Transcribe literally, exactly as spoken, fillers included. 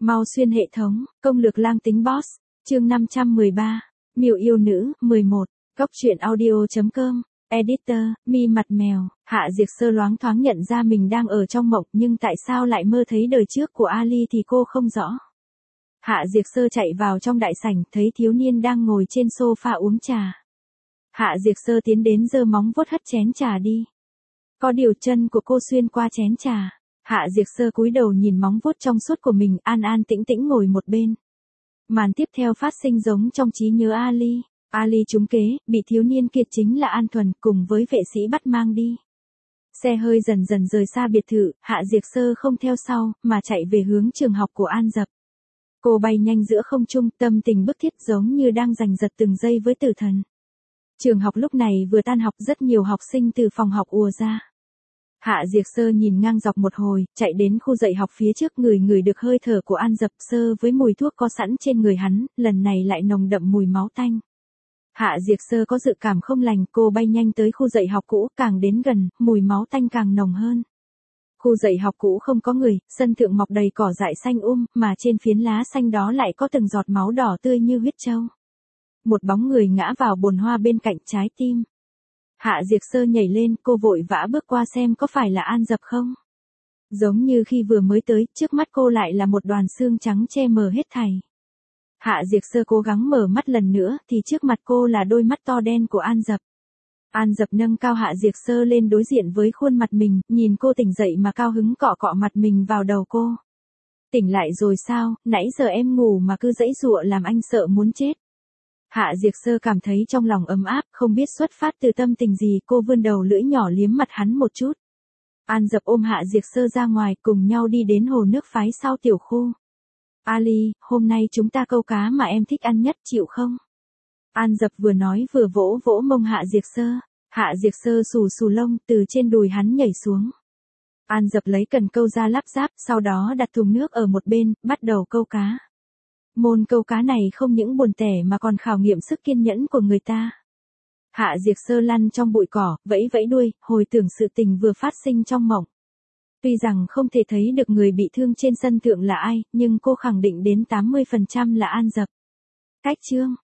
Mau xuyên hệ thống, công lược lang tính boss, chương năm trăm mười ba, miều yêu nữ, mười một, góc truyện audio.com, editor, mi mặt mèo, Hạ Diệc Sơ loáng thoáng nhận ra mình đang ở trong mộng nhưng tại sao lại mơ thấy đời trước của Ali thì cô không rõ. Hạ Diệc Sơ chạy vào trong đại sảnh thấy thiếu niên đang ngồi trên sofa uống trà. Hạ Diệc Sơ tiến đến giơ móng vuốt hất chén trà đi. Có điều chân của cô xuyên qua chén trà. Hạ Diệc Sơ cúi đầu nhìn móng vuốt trong suốt của mình, an an tĩnh tĩnh ngồi một bên. Màn tiếp theo phát sinh giống trong trí nhớ Ali. Ali trúng kế, bị thiếu niên kiệt chính là An Thuần cùng với vệ sĩ bắt mang đi. Xe hơi dần dần rời xa biệt thự, Hạ Diệc Sơ không theo sau, mà chạy về hướng trường học của An Dập. Cô bay nhanh giữa không trung, tâm tình bức thiết giống như đang giành giật từng giây với tử thần. Trường học lúc này vừa tan học, rất nhiều học sinh từ phòng học ùa ra. Hạ Diệc Sơ nhìn ngang dọc một hồi, chạy đến khu dạy học phía trước, ngửi ngửi được hơi thở của An Dập Sơ với mùi thuốc có sẵn trên người hắn, lần này lại nồng đậm mùi máu tanh. Hạ Diệc Sơ có dự cảm không lành, cô bay nhanh tới khu dạy học cũ, càng đến gần, mùi máu tanh càng nồng hơn. Khu dạy học cũ không có người, sân thượng mọc đầy cỏ dại xanh um, mà trên phiến lá xanh đó lại có từng giọt máu đỏ tươi như huyết trâu. Một bóng người ngã vào bồn hoa bên cạnh trái tim. Hạ Diệc Sơ nhảy lên, cô vội vã bước qua xem có phải là An Dập không. Giống như khi vừa mới tới, trước mắt cô lại là một đoàn xương trắng che mờ hết thảy. Hạ Diệc Sơ cố gắng mở mắt lần nữa, thì trước mặt cô là đôi mắt to đen của An Dập. An Dập nâng cao Hạ Diệc Sơ lên đối diện với khuôn mặt mình, nhìn cô tỉnh dậy mà cao hứng cọ cọ mặt mình vào đầu cô. Tỉnh lại rồi sao, nãy giờ em ngủ mà cứ giãy giụa làm anh sợ muốn chết. Hạ Diệc Sơ cảm thấy trong lòng ấm áp, không biết xuất phát từ tâm tình gì, cô vươn đầu lưỡi nhỏ liếm mặt hắn một chút. An Dập ôm Hạ Diệc Sơ ra ngoài, cùng nhau đi đến hồ nước phái sau tiểu khu. Ali, hôm nay chúng ta câu cá mà em thích ăn nhất, chịu không? An Dập vừa nói vừa vỗ vỗ mông Hạ Diệc Sơ. Hạ Diệc Sơ xù xù lông, từ trên đùi hắn nhảy xuống. An Dập lấy cần câu ra lắp ráp, sau đó đặt thùng nước ở một bên, bắt đầu câu cá. Môn câu cá này không những buồn tẻ mà còn khảo nghiệm sức kiên nhẫn của người ta. Hạ Diệc Sơ lăn trong bụi cỏ, vẫy vẫy đuôi, hồi tưởng sự tình vừa phát sinh trong mộng. Tuy rằng không thể thấy được người bị thương trên sân thượng là ai, nhưng cô khẳng định đến tám mươi phần trăm là An Dập. Cách chương